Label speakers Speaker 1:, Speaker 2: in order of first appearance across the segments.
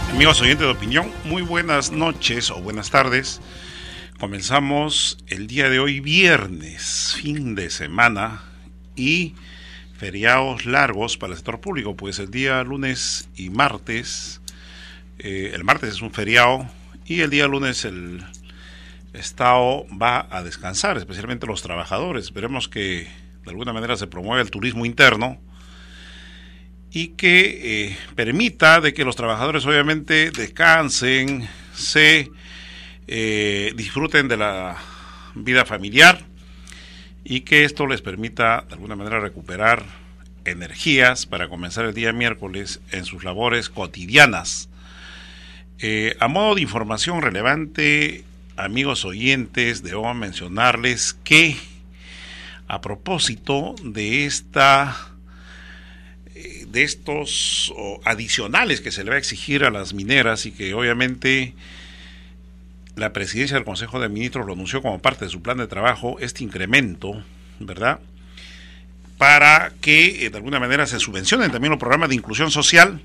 Speaker 1: Amigos oyentes de opinión, muy buenas noches o buenas tardes. Comenzamos el día de hoy viernes, fin de semana y feriados largos para el sector público, pues el día lunes y martes, el martes es un feriado y el día lunes el Estado va a descansar, especialmente los trabajadores. Esperemos que de alguna manera se promueva el turismo interno y que permita de que los trabajadores obviamente descansen, se disfruten de la vida familiar y que esto les permita de alguna manera recuperar energías para comenzar el día miércoles en sus labores cotidianas. A modo de información relevante, amigos oyentes, debo mencionarles que a propósito de estos adicionales que se le va a exigir a las mineras y que obviamente la presidencia del Consejo de Ministros lo anunció como parte de su plan de trabajo, este incremento, ¿verdad?, para que de alguna manera se subvencionen también los programas de inclusión social.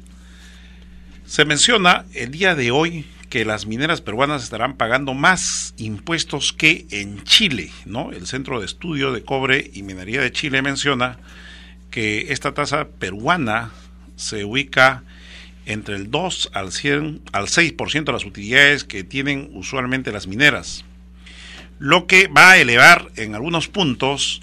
Speaker 1: Se menciona el día de hoy que las mineras peruanas estarán pagando más impuestos que en Chile, ¿no? El Centro de Estudio de Cobre y Minería de Chile menciona que esta tasa peruana se ubica entre el 2 al 6% de las utilidades que tienen usualmente las mineras, lo que va a elevar en algunos puntos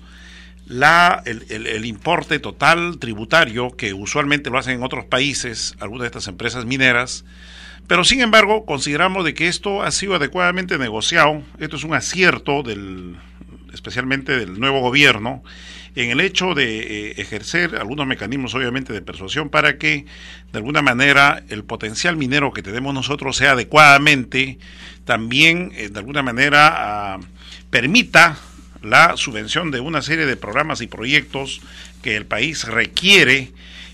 Speaker 1: el importe total tributario que usualmente lo hacen en otros países, algunas de estas empresas mineras. Pero sin embargo consideramos de que esto ha sido adecuadamente negociado. Esto es un acierto especialmente del nuevo gobierno, en el hecho de ejercer algunos mecanismos obviamente de persuasión para que de alguna manera el potencial minero que tenemos nosotros sea adecuadamente también de alguna manera permita la subvención de una serie de programas y proyectos que el país requiere.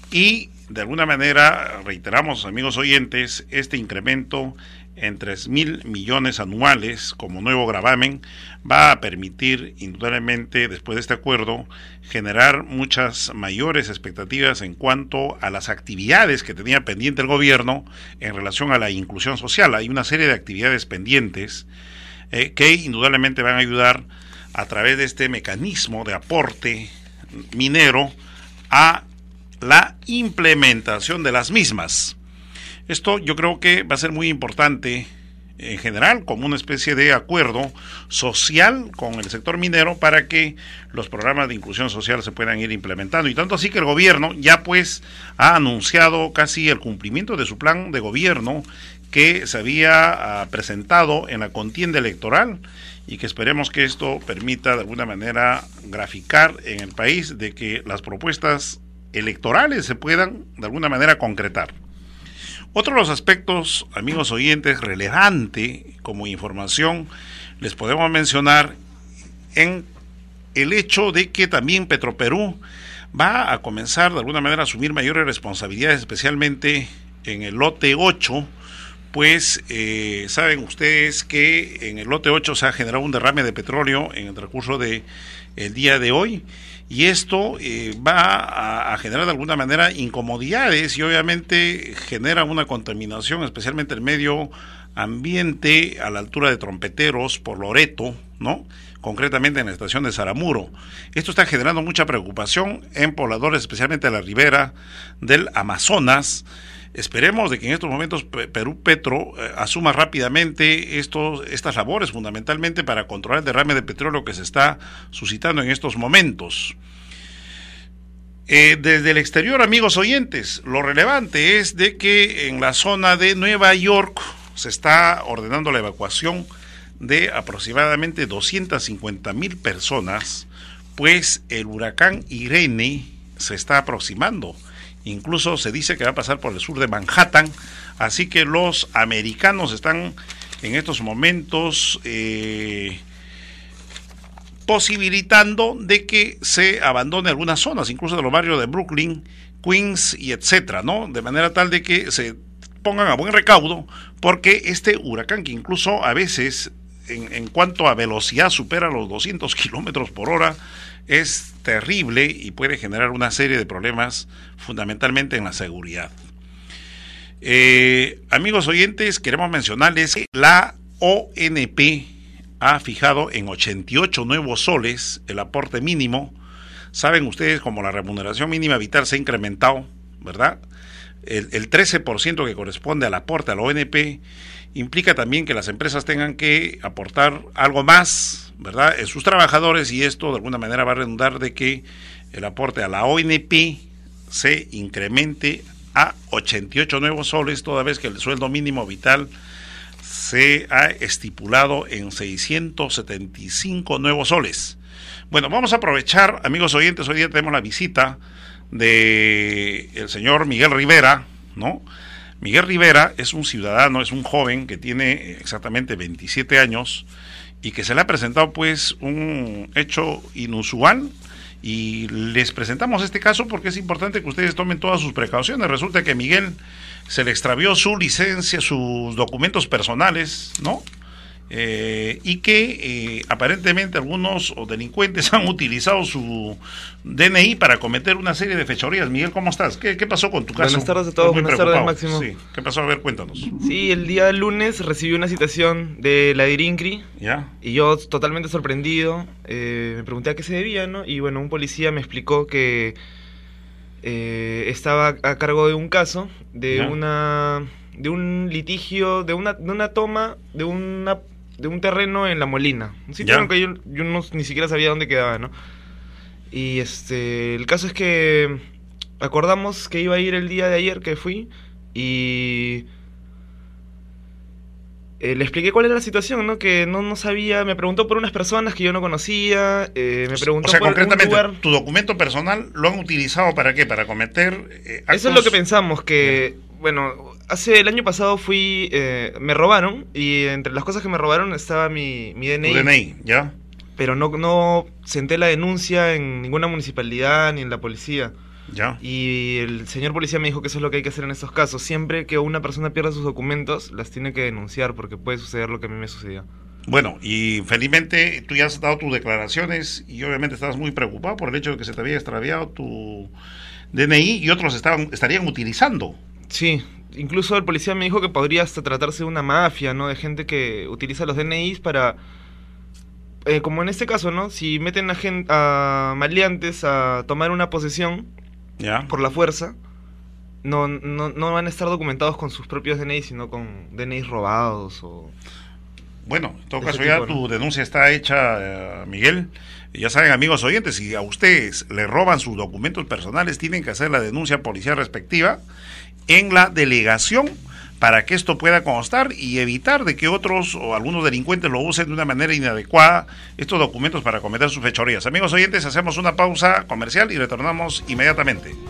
Speaker 1: Y de alguna manera, reiteramos, amigos oyentes, este incremento en 3,000 millones anuales como nuevo gravamen va a permitir indudablemente, después de este acuerdo, generar muchas mayores expectativas en cuanto a las actividades que tenía pendiente el gobierno en relación a la inclusión social. Hay una serie de actividades pendientes que indudablemente van a ayudar a través de este mecanismo de aporte minero a la implementación de las mismas. Esto yo creo que va a ser muy importante en general como una especie de acuerdo social con el sector minero para que los programas de inclusión social se puedan ir implementando, y tanto así que el gobierno ya pues ha anunciado casi el cumplimiento de su plan de gobierno que se había presentado en la contienda electoral, y que esperemos que esto permita de alguna manera graficar en el país de que las propuestas electorales se puedan de alguna manera concretar. Otro de los aspectos, amigos oyentes, relevante como información, les podemos mencionar en el hecho de que también Petroperú va a comenzar de alguna manera a asumir mayores responsabilidades, especialmente en el lote 8, pues saben ustedes que en el lote 8 se ha generado un derrame de petróleo en el transcurso del día de hoy, y esto va a generar de alguna manera incomodidades y obviamente genera una contaminación, especialmente el medio ambiente a la altura de Trompeteros por Loreto, ¿no?, concretamente en la estación de Saramuro. Esto está generando mucha preocupación en pobladores, especialmente a la ribera del Amazonas. Esperemos de que en estos momentos Perú Petro asuma rápidamente estas labores, fundamentalmente para controlar el derrame de petróleo que se está suscitando en estos momentos. Desde el exterior, amigos oyentes, lo relevante es de que en la zona de Nueva York se está ordenando la evacuación de aproximadamente 250,000 personas, pues el huracán Irene se está aproximando. Incluso se dice que va a pasar por el sur de Manhattan, así que los americanos están en estos momentos posibilitando de que se abandone algunas zonas, incluso de los barrios de Brooklyn, Queens y etcétera, ¿no? De manera tal de que se pongan a buen recaudo, porque este huracán, que incluso a veces en cuanto a velocidad supera los 200 kilómetros por hora, es terrible y puede generar una serie de problemas fundamentalmente en la seguridad. Amigos oyentes, queremos mencionarles que la ONP ha fijado en 88 nuevos soles el aporte mínimo. Saben ustedes como la remuneración mínima vital se ha incrementado, ¿verdad? El 13% que corresponde al aporte a la ONP implica también que las empresas tengan que aportar algo más, ¿verdad?, en sus trabajadores, y esto de alguna manera va a redundar de que el aporte a la ONP se incremente a 88 nuevos soles, toda vez que el sueldo mínimo vital se ha estipulado en 675 nuevos soles. Bueno, vamos a aprovechar, amigos oyentes, hoy día tenemos la visita de el señor Miguel Rivera, ¿no? Miguel Rivera es un ciudadano, es un joven que tiene exactamente 27 años y que se le ha presentado pues un hecho inusual, y les presentamos este caso porque es importante que ustedes tomen todas sus precauciones. Resulta que Miguel se le extravió su licencia, sus documentos personales, ¿no? Y que aparentemente algunos delincuentes han utilizado su DNI para cometer una serie de fechorías. Miguel, ¿cómo estás? ¿Qué pasó con tu caso?
Speaker 2: Buenas tardes a todos, buenas tardes, Máximo.
Speaker 1: Sí. ¿Qué pasó? A ver, cuéntanos.
Speaker 2: Sí, el día lunes recibí una citación de la DIRINCRI.
Speaker 1: ¿Ya?
Speaker 2: Y yo totalmente sorprendido, me pregunté a qué se debía, ¿no? Y bueno, un policía me explicó que estaba a cargo de un caso, de un litigio, de una toma, de un terreno en La Molina, un sitio en que yo ni siquiera sabía dónde quedaba, ¿no? Y el caso es que acordamos que iba a ir el día de ayer que fui, y le expliqué cuál era la situación, ¿no? Que no sabía, me preguntó por unas personas que yo no conocía, me preguntó por
Speaker 1: concretamente,
Speaker 2: un lugar.
Speaker 1: ¿Tu documento personal lo han utilizado para qué? ¿Para cometer actos?
Speaker 2: Eso es lo que pensamos, que, bueno, el año pasado fui, me robaron, y entre las cosas que me robaron estaba mi DNI.
Speaker 1: Tu DNI, ¿ya?
Speaker 2: Pero no senté la denuncia en ninguna municipalidad ni en la policía.
Speaker 1: Ya.
Speaker 2: Y el señor policía me dijo que eso es lo que hay que hacer en estos casos. Siempre que una persona pierda sus documentos, las tiene que denunciar, porque puede suceder lo que a mí me sucedió.
Speaker 1: Bueno, y felizmente tú ya has dado tus declaraciones y obviamente estabas muy preocupado por el hecho de que se te había extraviado tu DNI y otros estarían utilizando.
Speaker 2: Sí, incluso el policía me dijo que podría hasta tratarse de una mafia, ¿no? De gente que utiliza los DNIs para... como en este caso, ¿no? Si meten a maleantes a tomar una posesión...
Speaker 1: ¿Ya?
Speaker 2: Por la fuerza, no van a estar documentados con sus propios DNI, sino con DNIs robados o...
Speaker 1: Bueno, en todo caso ya tu denuncia está hecha, Miguel. Ya saben, amigos oyentes, si a ustedes le roban sus documentos personales, tienen que hacer la denuncia policial respectiva en la delegación para que esto pueda constar y evitar de que otros o algunos delincuentes lo usen de una manera inadecuada, estos documentos, para cometer sus fechorías. Amigos oyentes, hacemos una pausa comercial y retornamos inmediatamente.